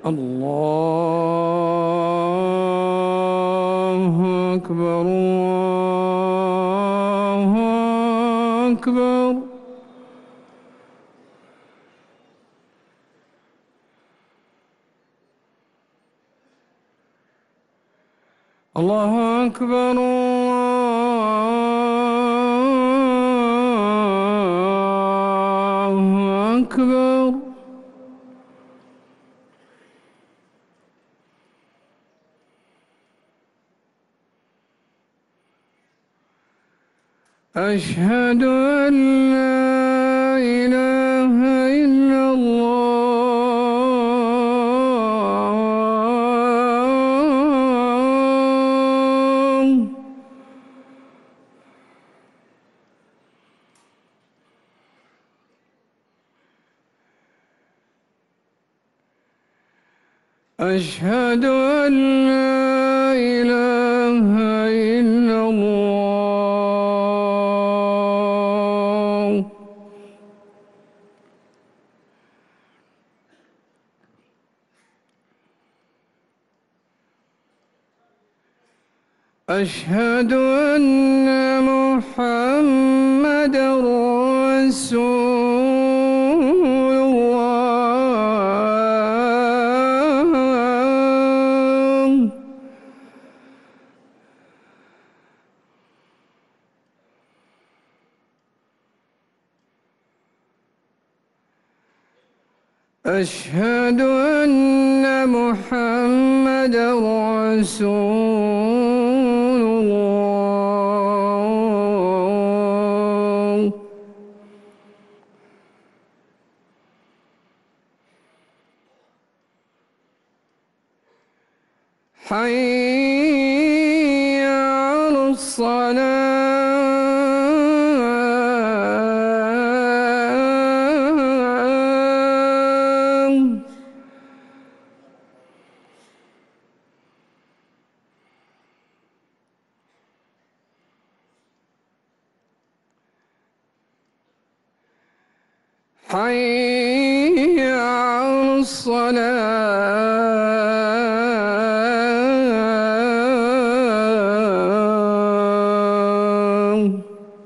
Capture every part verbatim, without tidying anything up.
الله أكبر الله أكبر. الله أكبر الله أكبر. أشهد أن لا إله إلا الله. أشهد أن لا إله إلا الله. أشهد أن محمدًا رسول الله. أشهد أن محمدًا رسول الله. حي على الصلاة. حي على الصلاة.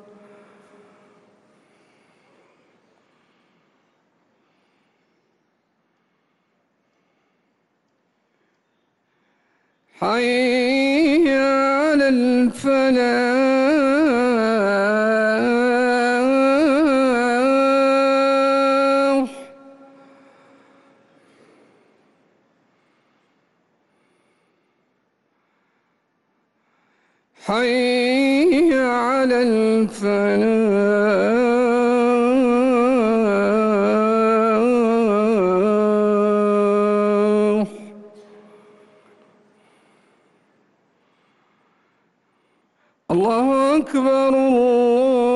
حي على الفلاح. حي على الفلاح. الله أكبر الله